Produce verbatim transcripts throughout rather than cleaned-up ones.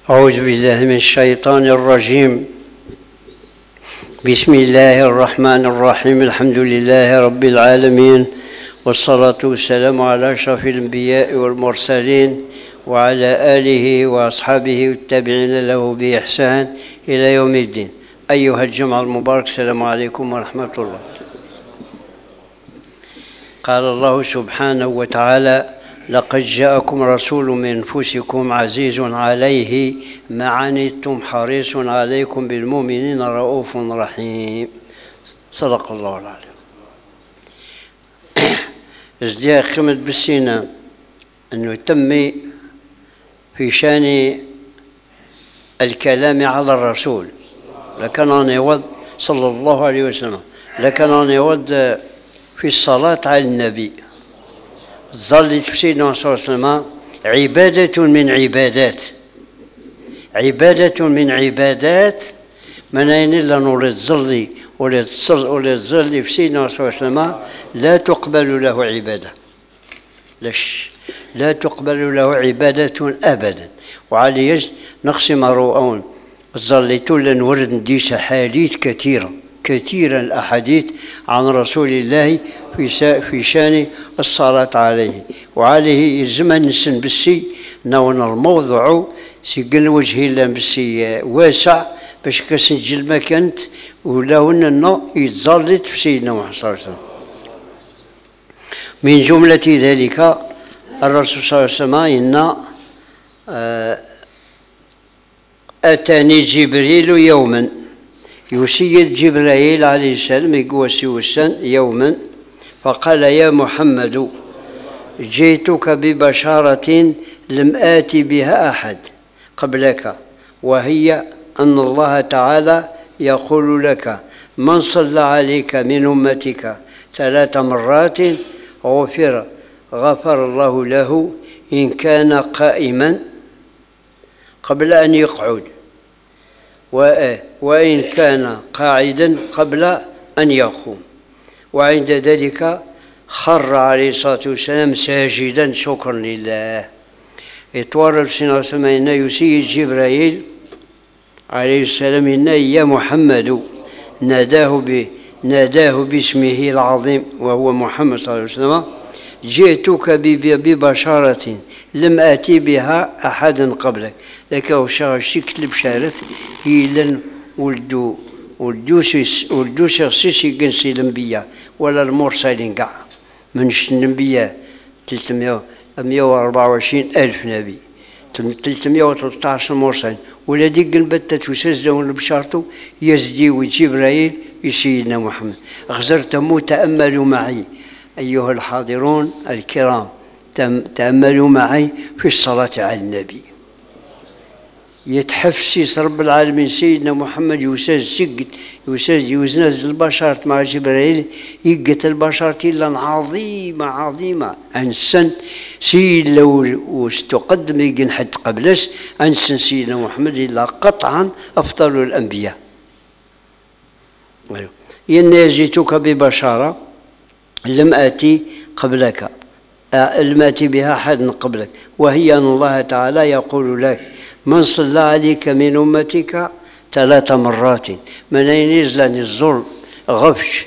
أعوذ بالله من الشيطان الرجيم. بسم الله الرحمن الرحيم. الحمد لله رب العالمين، والصلاة والسلام على أشرف الأنبياء والمرسلين وعلى آله وأصحابه والتابعين له بإحسان إلى يوم الدين. أيها الجمع المبارك، السلام عليكم ورحمة الله. قال الله سبحانه وتعالى: لقد جاءكم رسول من أنفسكم عزيز عليه ما عنتم حريص عليكم بالمؤمنين رؤوف رحيم. صدق الله العظيم. ازدياء خمد بالسينا أنه تم في شان الكلام على الرسول، لكن أنا يود صلى الله عليه وسلم، لكن أنا يود في الصلاة على النبي. ظلت في سيدنا صلى الله عليه وسلم عبادة من عبادات عبادة من عبادات من أين إلا نريد ظلي ولد ظلي في سيدنا صلى الله عليه وسلم لا تقبل له عبادة، ليش لا تقبل له عبادة أبدا. وعلى نقسم رؤون ظليت لنورد نديس أحاديث كثيرة كثيرا الأحاديث عن رسول الله في في شان الصلاة عليه. وعليه الزمن نسن بالسي نون الموضوع سيقل وجه الله بالسي واسع باش كسنجل ما كانت ولهن انه يتزلط في سيدنا محمد صلى الله عليه وسلم. من جملة ذلك الرسول صلى الله عليه وسلم إن أتاني جبريل يوما، يسيد جبرائيل عليه السلام يقوسي وسن يوما، فقال: يا محمد جئتك ببشارة لم آت بها أحد قبلك، وهي أن الله تعالى يقول لك: من صلى عليك من أمتك ثلاث مرات غفر غفر الله له إن كان قائما قبل أن يقعد، وإن كان قاعدا قبل أن يقوم. وعند ذلك خر عليه الصلاة والسلام ساجدا شكرا لله. اتورد سيدنا سمعنا يسيد جبرائيل عليه السلام إن يا محمد ناداه ب ناداه باسمه العظيم وهو محمد صلى الله عليه وسلم: جئتك ببشارة لم آتي بها أحدا قبلك. لك وشغل شكل بشارة هي لن ولدو ولدوسيس ولدوسيس يقنسي الأنبياء ولا المرسلين كاع منش الأنبياء ثلاثمائة وأربعة وعشرين ألف نبي، ثلاثمائة وثلاثة عشر مرسل، ولا ديك البتة وسجدوا بشارته يزدي وجبرائيل سيدنا محمد. غزرتم تأملوا معي أيها الحاضرون الكرام، تأملوا معي في الصلاة على النبي. يتحفسس رب العالمين سيدنا محمد يوسج سجد يوسج يوزنز البشر مع جبرائيل يقت البشر إلا عظيمة عظيمة أنسن سيد لو واستقدم يجن حد قبلس أنسن سيدنا محمد إلا قطعا أفضل الأنبياء. إن جئتك ببشارة لم آتي قبلك لم آتي بها أحد قبلك، وهي أن الله تعالى يقول لك: من صلى عليك من أمتك ثلاث مرات. من أين يزلن الزر غفش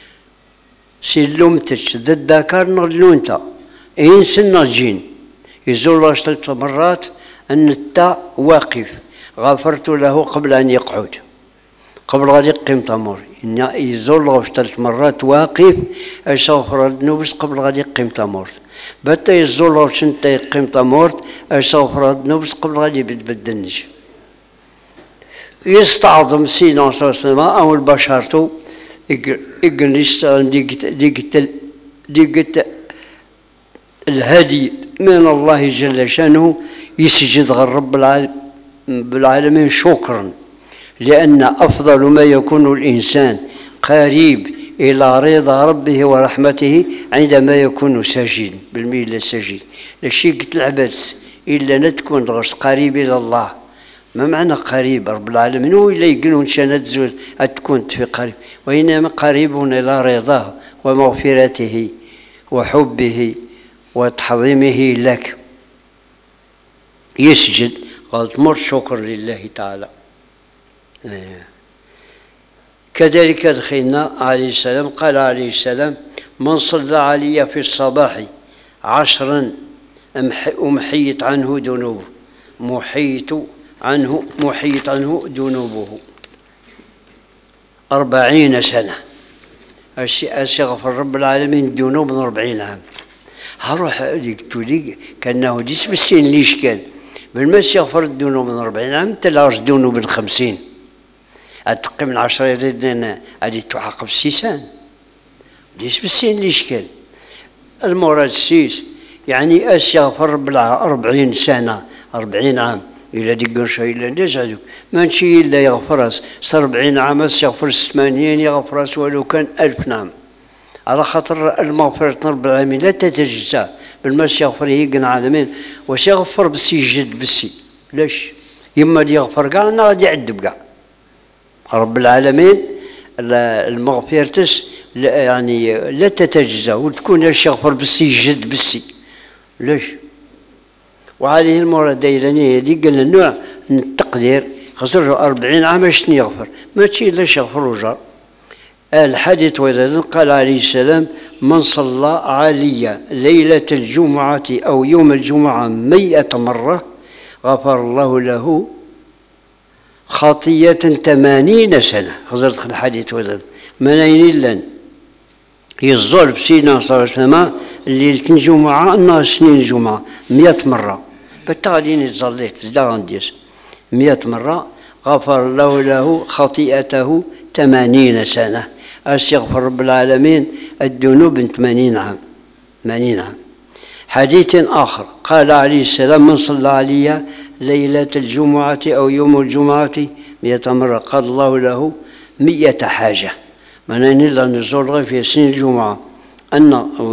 سلمتش ذا الذكر نلونتا إنس الجين يزور ثلاث مرات أن التاء واقف غفرت له قبل أن يقعد قبل غادي يقيم تمر. إن يزور غفش ثلاث مرات واقف أشوفر الذنوب قبل غادي يقيم تمر. بتا يزور غفش انت يقيم تمر أشوفر الذنوب قبل غادي يبدلنش. يستعظم سيدنا صلى الله عليه وسلم أو البشرته يقل يستعظم ديقت ديقت ديقت الهدي من الله جل شانه، يسجد غير رب العالمين شكرا، لأن أفضل ما يكون الإنسان قريب إلى رضا ربه ورحمته عندما يكون ساجد بالميل الساجد. لشي قلت العبث إلا نتكون غرس قريب إلى الله. ما معنى قريب رب العالمين؟ هو إلا يقولون شان تزول تكون في قريب، وإنما قريب إلى رضاه ومغفرته وحبه وتحظيمه لك. يسجد قالت مر شكر لله تعالى. كذلك دخلنا عليه السلام قال عليه السلام من صلى علي في الصباح عشرا أمحيت عنه ذنوبه محيت عنه محيت عنه ذنوبه أربعين سنة. أستغفر رب العالمين الذنوب من أربعين عام. هروح ليك توليك كأنه جسم السين ليش كان بالمس يغفر الذنوب من أربعين عام تلاش ذنوب من خمسين أتقي من عشرة يردنا هذه تعاقب السيسان جسم السين ليش كان المراد السيس يعني أستغفر رب العالمين أربعين سنة أربعين عام إلا ديك شيء إلا ندزعو ما نشي إلا يغفر أربعين عام يغفر ثمانين يغفر ولو كان ألف نعم على خاطر المغفرة رب العالمين لا تتجزأ بالمس يغفر هيك العالمين واش يغفر بالسي جد بالسي ليش يما دي يغفر كاع انا غادي يعذب كاع رب العالمين المغفرة يعني لا تتجزأ وتكون اش يغفر بالسي جد بالسي ليش وهذه المراد دايراني هذيك قال النوع من التقدير خسر أربعين عام شنو يغفر ما تشي الا يغفر وجار. الحديث وإذا قال عليه السلام من صلى علي ليلة الجمعة أو يوم الجمعة مئة مرة غفر الله له خطية ثمانين سنة. خزرت الحديث وإذا منين إلا يزول بسيدنا صلى الله عليه وسلم ليلة الجمعة النهار سنين الجمعة مئة مرة بالتغدين يتزليت زداغنديس مئة مرة غفر الله له خطيئته ثمانين سنة. أستغفر رب العالمين الذنوب من ثمانين عام ثمانين عام. حديث آخر قال عليه السلام من صلى علي ليلة الجمعة أو يوم الجمعة مئة مرة قال الله له مئة حاجة. معناه نلا نزور في سنين الجمعة أن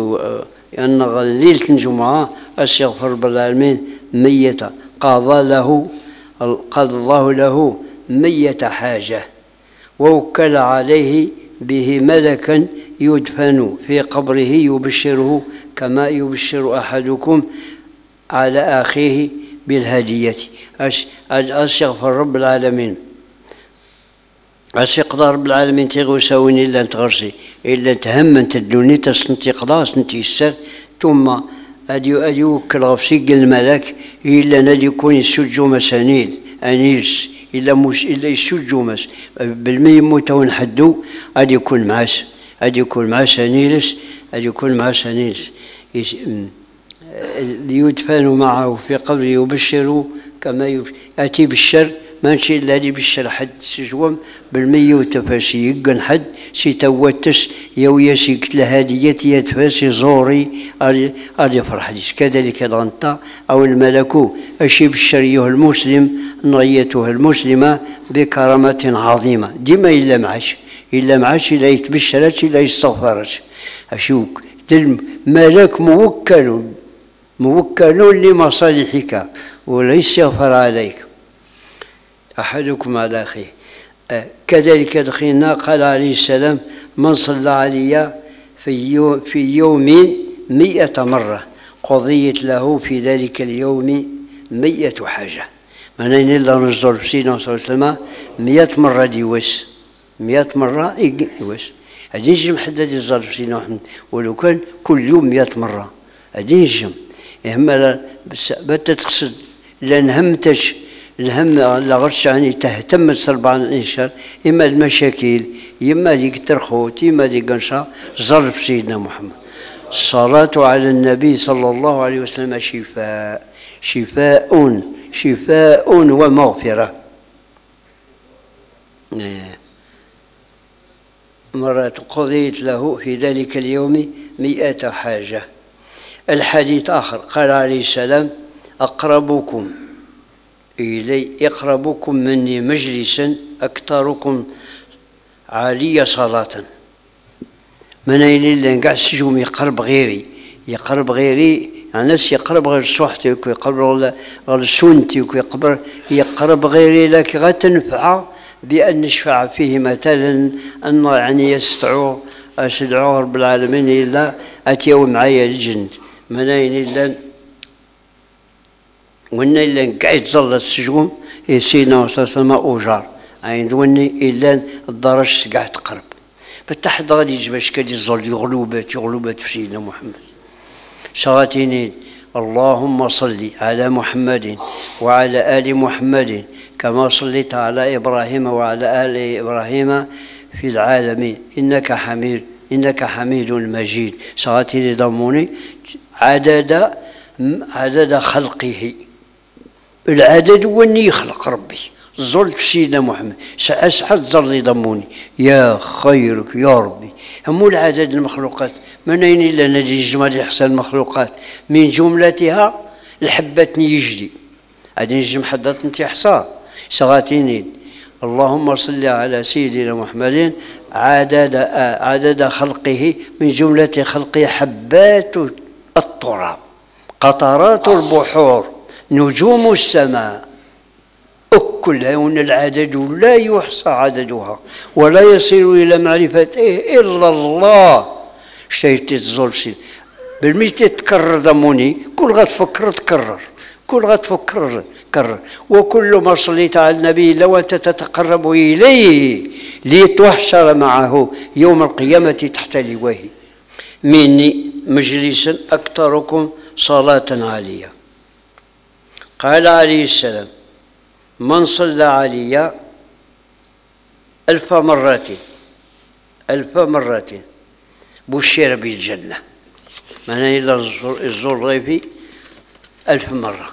أن ليلة الجمعة أستغفر رب العالمين مئة قضى له قضى الله له مئة حاجة ووكل عليه به ملكا يدفن في قبره يبشره كما يبشر أحدكم على أخيه بالهدية. أستغفر رب العالمين أستقضى رب العالمين تغوسوني إلا تغرسي إلا تهم تدوني تسنتي قلاص نتي السر ثم أدي أدي وكل غفسي الملك إلا ندي يكون يسجو مسانيل أنيس إلا مش إلا يسجو مس بالمي موتون حدو أدي يكون معاس أدي يكون معاس أنيلس أدي يكون معاس أنيلس ليدفن معه في قبره يبشروا كما يأتي بالشر ما نشي إلا دي بالشر حد سجوم بالمي وتفاسي يقن حد سي توتس يويا سي كتل هاديتي يتفاسي زوري أدي فرحديس كذلك الغنطة أو الملكو أشي بالشريه المسلم نغيته المسلمة بكرامة عظيمة ديما إلا معاش إلا معاش إلا يتبشرت إلا يستغفرت أشوك الملك موكل موكل لمصالحك وليس يغفر عليك أحدكم على أخيه. آه كذلك دخلنا قال عليه السلام من صلى علي في يوم, في يوم مئة مرة قضيت له في ذلك اليوم مئة حاجة. معناه إلا نزل في سيدنا صلى الله عليه وسلم مئة مرة ديوس مئة مرة يوس هذه نجم حتى يزال في سيدنا محمد ولو كان كل يوم مئة مرة هذه نجم إما بات تقصد لأن همتش الهم لا غرش يعني تهتم تسربع الإنشاء إما المشاكل إما ديك ترخوت إما ديك قنشا ظرف سيدنا محمد. الصلاة على النبي صلى الله عليه وسلم شفاء شفاء شفاء ومغفرة. مرة قضيت له في ذلك اليوم مئة حاجة. الحديث آخر قال عليه السلام أقربكم إلي أقربكم مني مجلسا أكثركم عالية صلاة. من أين اللي نقع سجوم يقرب غيري يقرب غيري يعني ناس يقرب غير صحتي ويقرب غير سنتي ويقرب يقرب غيري لك غتنفع بأن نشفع فيه مثلا أن يعني يستعو أشدعو رب العالمين إلا أتيو معايا الجند. من أين إلا ونا إلا قاعد يتزلط السجون سيدنا صلى الله عليه وسلم أوجار عند وني إلا الدرج قاعد تقرب فتحت غادي يجب اش كادي الزول يغلوبات يغلوبات في سيدنا محمد شغاتيني اللهم صل على محمد وعلى آل محمد كما صليت على إبراهيم وعلى آل إبراهيم في العالمين إنك حميد إنك حميد مجيد شغاتيني ضموني عدد عدد خلقه العدد واني يخلق ربي زلت في سيدنا محمد سأسحت ظل يضموني يا خيرك يا ربي هم العدد المخلوقات من أين إلا نجي جمال إحسان المخلوقات من جملتها الحبتني يجدي عاد نجم حدث انت إحصاء شغاتيني اللهم صل على سيدنا محمد عدد عدد خلقه من جملة خلقه حبات التراب قطرات البحور نجوم السماء كلها وان العدد لا يحصى عددها ولا يصل الى معرفته الا الله شيء تزولسي بالميت تكرر ضموني كل غتفكر تكرر كل غتفكر كرر وكل ما صليت على النبي لو انت تتقرب اليه لتحشر معه يوم القيامه تحت لواه مني مجلسا اكثركم صلاه علي قال عليه السلام من صلى علي ألف مرة ألف مرة بشر بالجنة معناه إلا الزور ضيفي ألف مرة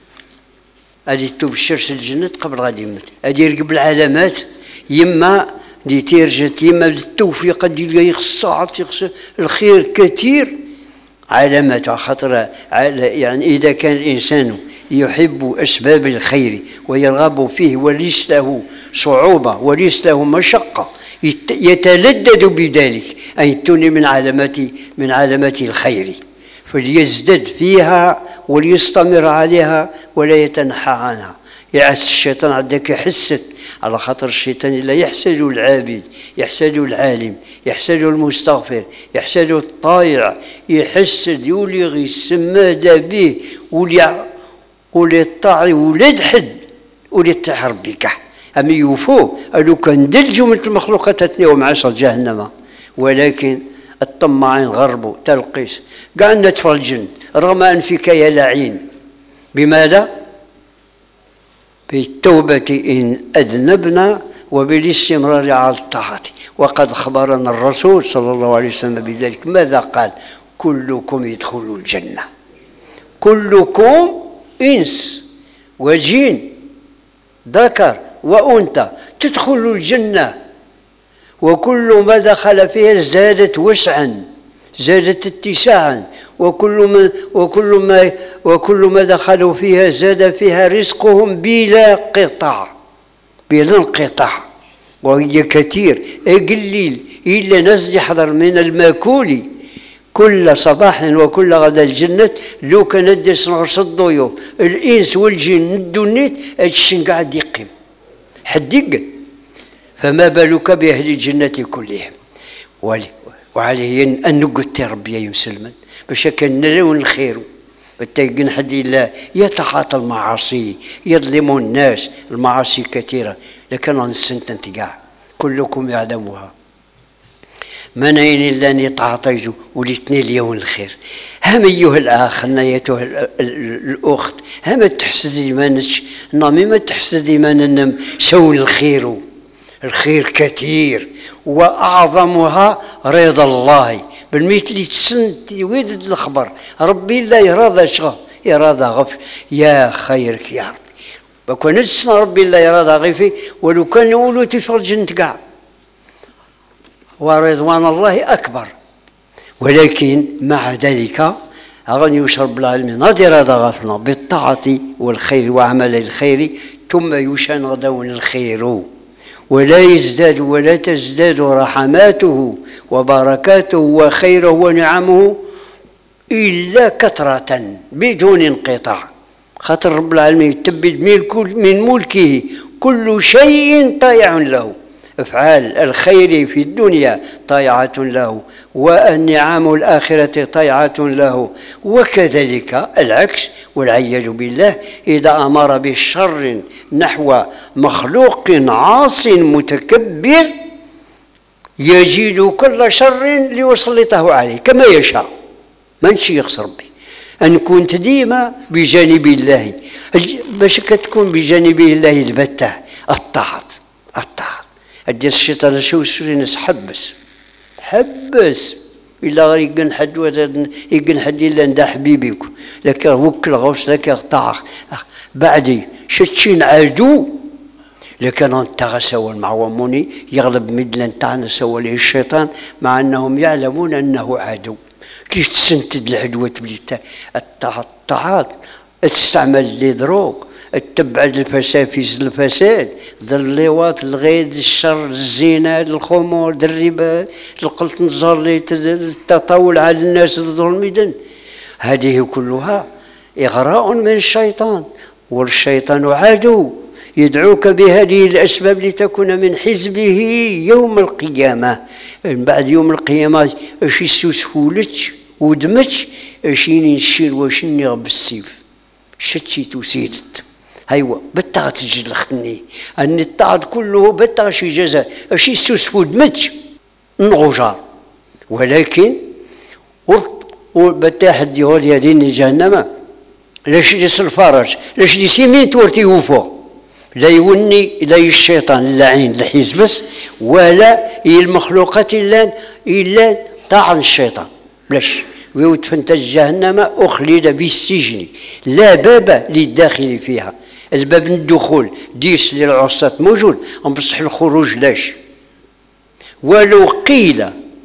هذه تبشرش الجنة قبل غادي يموت هذه يرقب العلامات يما اللي تيرجت يما التوفيق اللي يخص الخير كثير علامات خاطر يعني إذا كان الإنسان يحب أسباب الخير ويرغب فيه وليس له صعوبة وليس له مشقة يتلذذ بذلك أن يكون من علامات من علامات الخير فليزدد فيها وليستمر عليها ولا يتنحى عنها يعس الشيطان عندك يحسد على خاطر الشيطان لا يحسد العابد يحسد العالم يحسد المستغفر يحسد الطائع يحسد يولي يسمى به ولي ولي الطاعي ولد حد ولي التحر بك أم يوفوه قالوا كان دل جملة المخلوقات تتنيهم عشر جهنم ولكن الطماعين غربوا تلقيس قال ندفع الجن رغم أنفك يا لعين بماذا؟ بالتوبة إن أذنبنا وبالاستمرار على الطاعة وقد خبرنا الرسول صلى الله عليه وسلم بذلك ماذا قال؟ كلكم يدخل الجنة كلكم إنس وجين ذكر وأنثى تدخل الجنة وكل ما دخل فيها زادت وسعا زادت اتساعا وكل ما وكل ما وكل ما دخلوا فيها زاد فيها رزقهم بلا قطع بلا انقطاع وهي كثير قليل إلا ناس يحضر من الماكول كل صباح وكل غدا الجنة لو كان ديس نغرس الضيوف الإنس والجن ندو النيت هادشي قاعد يقيم حد يقل فما بالك بأهل الجنة كلهم وعليه أن نقول ربي يا مسلمان باش كان نلون الخير بالتيقن حد الله يتعاطى المعاصي يظلم الناس المعاصي كثيرة لكن نسنت انت كاع كلكم يعلمها من أين إلا أن يتعاطيجوا وليتني اليوم الخير هم أيها الأخ أيتها الأخت هم تحسدي مانش نامي ما تحسدي ما سوي الخير الخير كثير وأعظمها رضا الله بالميت اللي تسنت ويدد الخبر ربي لا يراضى شغل يراضى غف يا خيرك يا ربي بكون نسنا ربي لا يراضى غفي ولو كان يقولوا تفعل الجنة كاع ورضوان الله أكبر ولكن مع ذلك أغني يشرب العالمين نادر هذا غفنا بالطاعة والخير وعمل الخير ثم يشان غدون الخير ولا يزداد ولا تزداد رحماته وبركاته وخيره ونعمه إلا كثرة بدون انقطاع خاطر رب العالمين يتبد من ملكه كل شيء طيع له أفعال الخير في الدنيا طيعة له، والنعم الآخرة طيعة له، وكذلك العكس والعياذ بالله إذا أمر بالشر نحو مخلوق عاص متكبر يجد كل شر ليسلطه عليه كما يشاء. مانشي يخسر ربي أن كنت ديما بجانب الله باش كتكون بجانب الله البتة الطاعة الطاعة. أدي الشيطان شو يسوي ناس حبس حبس إلا غير يقن حد يقن حد إلا ندا حبيبك لك وكل غوص لك طاعة بعدي شتشين عدو لكن أنت غسوا المعوموني يغلب مدلن تاعنا سوى له الشيطان مع أنهم يعلمون أنه عدو. كيف تسنتد العدوة بلتا الطاعات تستعمل لي دروغ تبعد الفسافيس الفساد در اللواط الغيد الشر الزنا الخمور در الربا القلط النظر التطاول على الناس الظلم إذن هذه كلها إغراء من الشيطان، والشيطان عدو يدعوك بهذه الأسباب لتكون من حزبه يوم القيامة. بعد يوم القيامة اش يسوسفولتش ودمتش اشيني نشير واشني بالسيف شتشي توسيدت هايوا بتا تجي لختني أن الطاعة كله بتا شي جزاء اش يسوسفو دمتش نغجار، ولكن بتا حد يقول يا دين جهنم لاش يصل الفرج لاش يسيمين تورتي وفوق لا يوني لا الشيطان اللعين الحزبس ولا المخلوقات الا الا طاعن الشيطان بلاش ويدفنت جهنم اخلد بالسجن لا باب للداخل فيها. الباب الدخول ديس للعصاة موجود بصح الخروج لاش. ولو قيل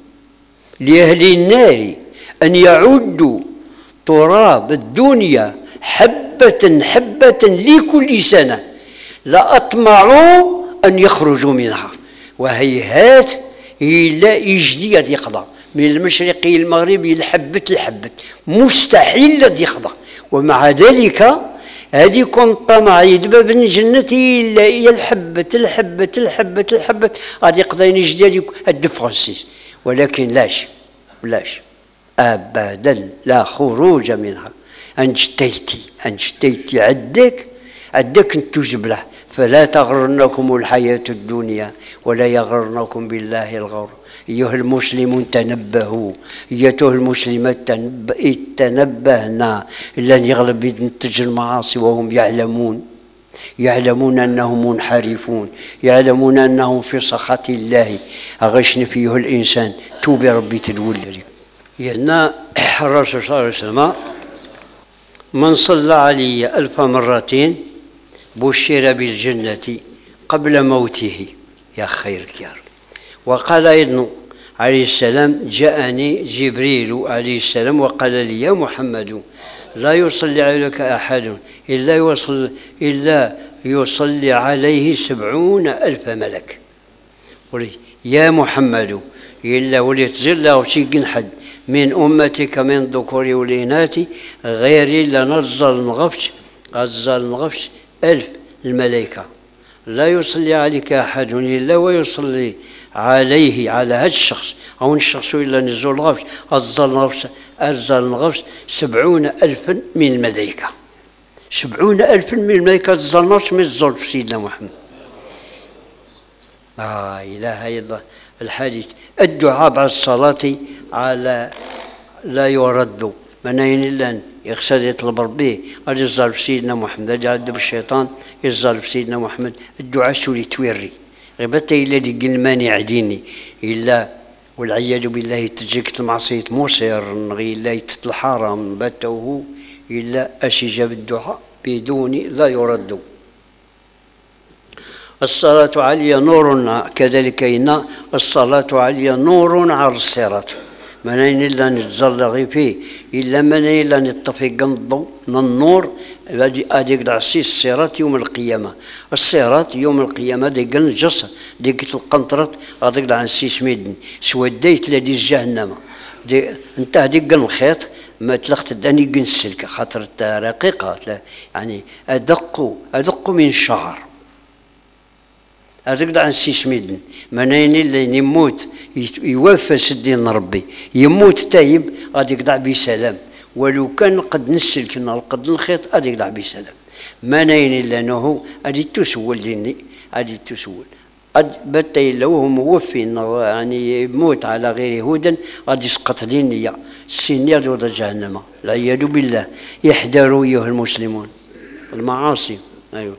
لأهل النار أن يعدوا تراب الدنيا حبة حبة لكل سنة لأطمعوا أن يخرجوا منها، وهيهات إلا يجدي غادي يقضى من المشرق إلى المغرب الحبة الحبة مستحيل غادي يقضى. ومع ذلك هذه يكون طمع يدبى من الجنة إلا هي الحبة الحبة الحبة الحبة غادي يقضى يجدي هاد فرانسيس، ولكن لاش لاش أبدا لا خروج منها. أنجتيتي أنجتيتي عدك عدك انتو زبله، فلا تغرنكم الحياة الدنيا ولا يغرنكم بالله الغرور. أيها المسلمون تنبهوا، أيتها المسلمات تنبهنا لن يغلب ينتج المعاصي وهم يعلمون يعلمون أنهم منحرفون، يعلمون أنهم في سخط الله. أغشن فيه الإنسان توبي ربي تدولي يلنا الرسول صلى الله عليه وسلم من صلى علي ألف مرة بشر بالجنة قبل موته. يا خيرك يا رب. وقال أيضا عليه السلام جاءني جبريل عليه السلام وقال لي يا محمد لا يصلي عليك أحد إلا يصلي, إلا يصلي عليه سبعون ألف ملك. يا محمد إلا وليت زلا وشيقن حد من أمتك من ذكور والإناث غير لنزل نغفش غزل نغفش ألف الملائكة لا يصلي عليك أحد إلا ويصلي عليه على هذا الشخص أو الشخص إلا نزل الغفش غزل نغفش أزل نغفش سبعون ألفا من الملائكة. سبعون ألفا من الملائكة زل نغفش من الظلف سيدنا محمد. لا إله إلا الله. الحديث الدعاء بعد الصلاة على لا يرد من أين إلا يقصد يطلب ربيه غادي يزال في سيدنا محمد غادي يعذب الشيطان يزال في سيدنا محمد. الدعاء سولي تويري غيبتا إلا ديك المانع ديني إلا والعياذ بالله تجيك المعصية مصير غي إلا يتت الحرام باتوه إلا أشجاب الدعاء بدون لا يرد. الصلاة علي نور كذلك إن الصلاة علي نور على الصراط من أين إلا نتزلغي فيه إلا من أين إلا نطفي قنضو من النور أديك العصي الصراط يوم القيامة. الصراط يوم القيامة ديك الجسر ديك القنطرة أديك العصي سميدن سوديت لدي جهنم دي انت هديك الخيط ما تلقت داني قن السلك خاطر رقيقة يعني أدق أدق من شعر هذاك دع نسي سميدن مناين اللي يموت يوفى سدين ربي يموت تايب غادي يقطع بسلام ولو كان قد نسلك قد الخيط غادي يقطع بسلام مناين الا انه غادي تسول ديني غادي تسول قد بتي لو هو موفي يعني يموت على غير هدى غادي يسقط لي النية السنية دور جهنم العياذ بالله. يحذروا ايها المسلمون المعاصي. ايوه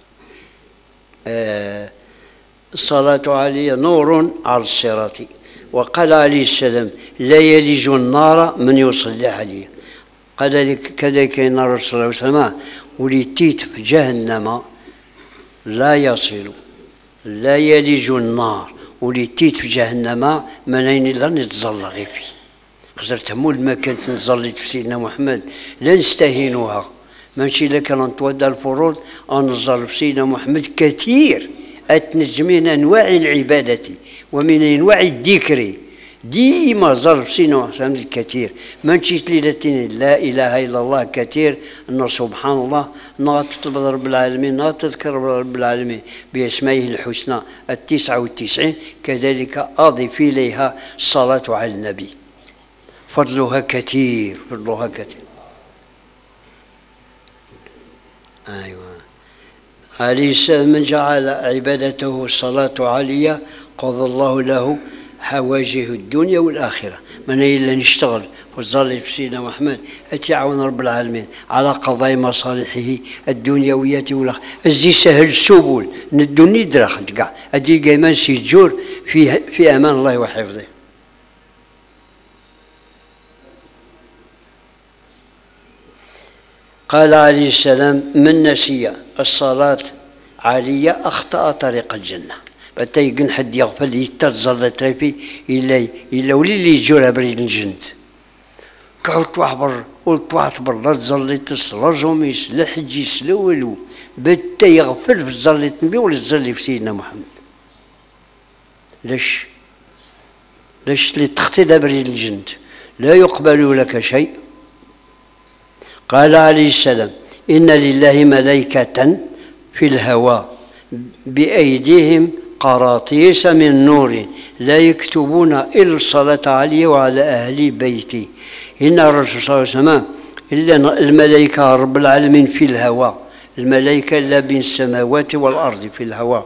آه الصلاة علي نور على الصراط وقال عليه السلام لا يلج النار من يصلي عليه. كذلك كذلك ان الرسول صلى الله عليه وسلم وليتيت في جهنم لا يصل لا يلج النار وليتيت في جهنم منين لا نتظل غير فيه. خزرت مول ما كانت نتظلت في سيدنا محمد لا نستهينوها ماشي الا كان نتودى الفروض نظل في سيدنا محمد كثير أتنجمين أنواع العبادة ومن أنواع الذكر ديما ظل في سيدنا محمد الكثير ما نشيت ليلتين لا إله إلا الله كثير أن سبحان الله نطلب رب العالمين نتذكر رب العالمين بأسمائه الحسنى التسعة والتسعين كذلك أضف إليها الصلاة على النبي فضلها كثير فضلها كثير. أيوة عليه السلام من جعل عبادته الصلاة عليا قضى الله له حواجه الدنيا والآخرة. من إلا نشتغل وتظل في سيدنا محمد أتعاون رب العالمين على قضاء مصالحه الدنيوية والآخرة. أزي سهل السبل ندوني دراخل كاع أدي قيمان سيجور في في أمان الله وحفظه. قال عليه السلام من نسي الصلاة علي أخطأ طريق الجنة. بتا يقن حد يغفل يتظل تريفي إلا إلا ولي اللي يجور بريد الجند كعوت وحبر قلت واحد برا تظليت الصلاة جوميس لا حج يسلا والو بتا يغفل في الظليت النبي ولا تظلي في سيدنا محمد. ليش؟ ليش اللي تختي بريد الجند لا يقبل لك شيء. قال عليه السلام إن لله ملائكة في الهواء بأيديهم قراطيس من نور لا يكتبون إلا الصلاة علي وعلى أهل بيتي. إن الرسول صلى الله عليه وسلم إلا الملائكة رب العالمين في الهواء الملائكة لا بين السماوات والأرض في الهواء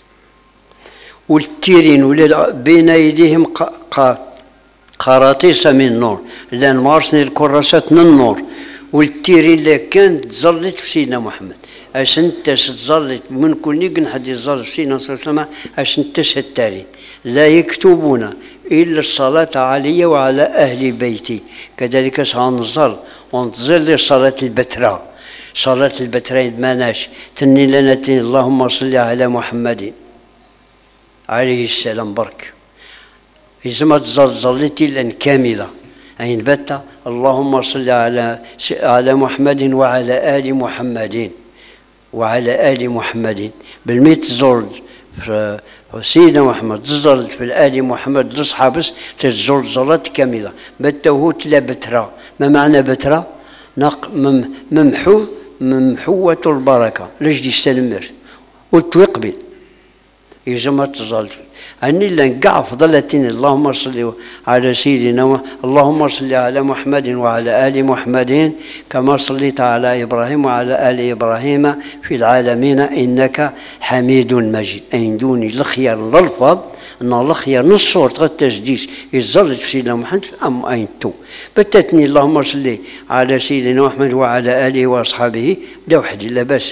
والتيرين بين أيديهم قراطيس من نور لأن مارسني الكراسات من النور والتيرين اللي كانت تظلت في سيدنا محمد اش انت تظلت من كل نيقن حد يظل في سيدنا صلى الله عليه وسلم اش انت التارين لا يكتبون الا الصلاه علي وعلى اهل بيتي. كذلك سنظل ونتظل صلاه البتراء صلاه البتراء ماناش تني لنا تني اللهم صل على محمد عليه السلام برك اذا ما تظل ظلتي لان كامله أين بت اللهم صل على على محمد وعلى آل محمد وعلى آل محمد بالميت زرد سيدنا محمد زرد في الآل محمد لصحابس تزرد زلات كاملة بتوه تلا بترا. ما معنى بترا؟ نق ممحو ممحوة البركة ليش دي استنمر وتوقبل إذا ما تظل أني لنقع فضلتين اللهم صل على سيدنا اللهم صل على محمد وعلى آل محمد كما صليت على إبراهيم وعلى آل إبراهيم في العالمين إنك حميد مجيد. أين دوني الخيار للفظ أن الخيار نصور غير التسديس يظل في سيدنا محمد أم أين تو بتتني اللهم صل على سيدنا محمد وعلى آله وأصحابه لا وحدي لا بأس.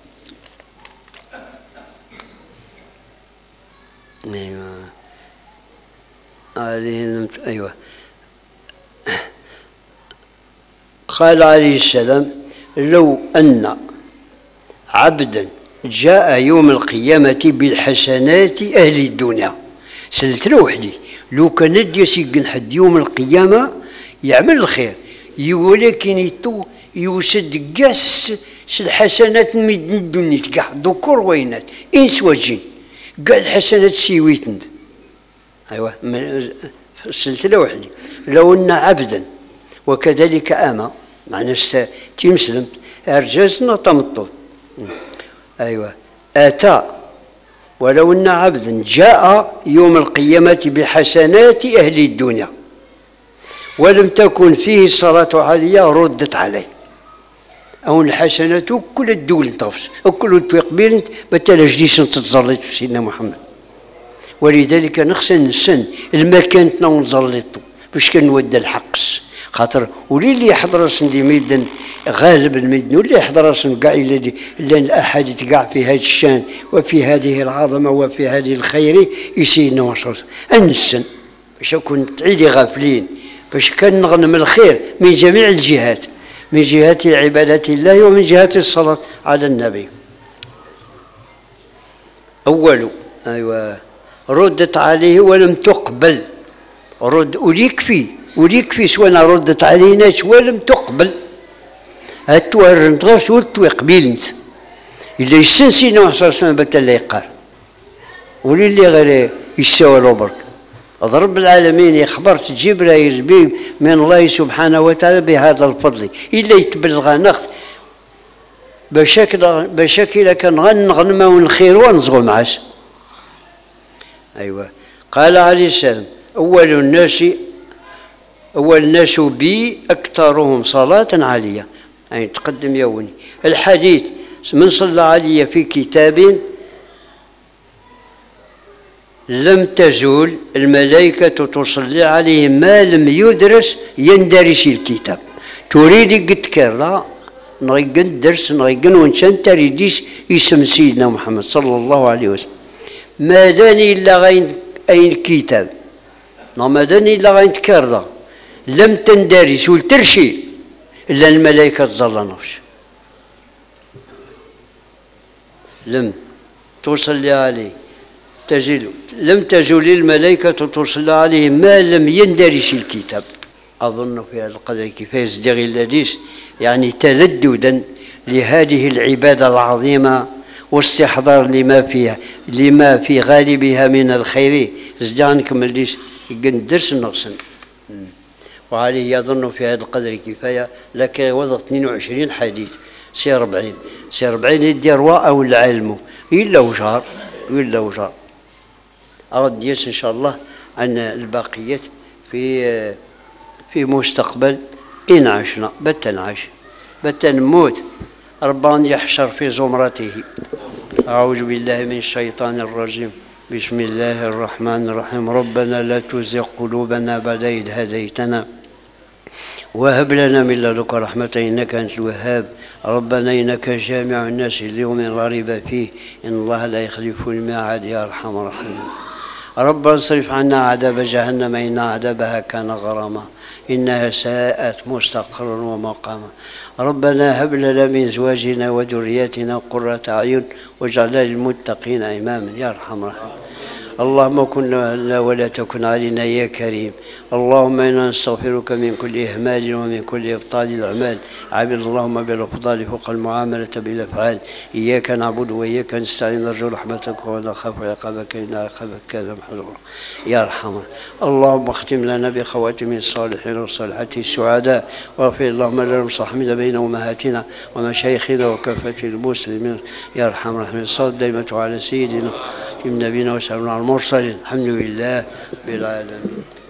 أيوة هذه أيوة قال عليه السلام لو أن عبدا جاء يوم القيامة بالحسنات أهل الدنيا سلت له وحدي لو كان ندي سيقن حد يوم القيامة يعمل الخير ولكن يتو يوسد قاس الحسنات من الدنيا كاع ذكور وينات إنس وجين قال الحسنات سيويتند. أيوة السلسلة وحدي لو أن عبدا وكذلك أما معنى تيمسلم أرجازنا طمطو. أيوة آتى ولو أن عبدا جاء يوم القيامة بحسنات أهل الدنيا ولم تكن فيه الصلاة عليه ردت عليه، أو الحسنات كل الدول تغفص وكل تقبيل بتلا جديس تتزلط في سيدنا محمد. ولذلك نخصن السن المكان نزلطو باش كنودى الحقس خاطر ولي اللي يحضر سندي ميدن غالب الميدن واللي يحضر سن كاع لان الاحاديث كاع في هذا الشان وفي هذه العظمه وفي هذه الخير يسينا وصل النسن باش كنت تعيدي غافلين باش كان نغنم الخير من جميع الجهات، من جهة عبادة الله ومن جهة الصلاة على النبي. أول أيوة ردت عليه ولم تقبل، رد وليكفي وليكفي سوانا ردت علينا ولم تقبل هتورنت غير سولت قبيلنت إلا يستنسينا وحصل سنة بتلا يقار ولي اللي غير يساولوا برك. رب العالمين يخبرت جبرائيل به من الله سبحانه وتعالى بهذا الفضل إلا يتبلغ نخت بشكل بشكل كان غنغنما ونخير ونصغو معاش. أيوة قال عليه السلام أول الناس أول الناس بي أكثرهم صلاة عليا، يعني تقدم يوني الحديث من صلى علي في كتاب لم تزول الملائكة تصلي عليه ما لم يدرس يندرس الكتاب. تريد قد كذا نغيقن درس نغيقن ونشان تريديس اسم سيدنا محمد صلى الله عليه وسلم ما داني إلا غين أين كتاب ما داني إلا غين تكرر لم تندرس والترشي إلا الملائكة تظلنوش لم تصلي عليه تزل لم تزل الملائكة تصلى عليه ما لم يندرس الكتاب. أظن في هذا القدر كفاية يزدغي الحديث يعني تلددا لهذه العبادة العظيمة واستحضار لما فيها لما في غالبها من الخير. زدان كمل ديس الدرس النقص وعليه يظن في هذا القدر كفاية لك وضع اثنين وعشرين حديث سي أربعين سي أربعين يدي رواء أو العلم إلا وشهر إلا وشهر. أرد يس إن شاء الله عن الباقيات في في مستقبل إن عشنا بتا نعيش بتا نموت ربنا يحشر في زمرته. أعوذ بالله من الشيطان الرجيم. بسم الله الرحمن الرحيم. ربنا لا تزغ قلوبنا بعد إذ هديتنا وهب لنا من لدنك رحمة إنك أنت الوهاب. ربنا إنك جامع الناس ليوم لا ريب فيه إن الله لا يخلف الميعاد يا أرحم الراحمين. ربنا اصرف عنا عذاب جهنم إن عذابها كان غراما إنها ساءت مستقرا ومقاما. ربنا هب لنا من أزواجنا وذرياتنا قرة أعين واجعلنا للمتقين إماما يا أرحم الراحمين. اللهم كن لنا ولا تكن علينا يا كريم. اللهم إنا نستغفرك من كل إهمال ومن كل إبطال الأعمال. عبد اللهم بالأفضال فوق المعاملة بالأفعال. إياك نعبد وإياك نستعين نرجو رحمتك ونخاف عقابك إن عقابك كان محذورا يا أرحم. اللهم اختم لنا بخواتم الصالحين والصالحات السعداء واغفر اللهم لنا وصحبنا بين أمهاتنا ومشايخنا وكافة المسلمين يا أرحم الراحمين. الصلاة دائمة على سيدنا نبينا وسلمنا على المرسلين الحمد لله بالعالمين.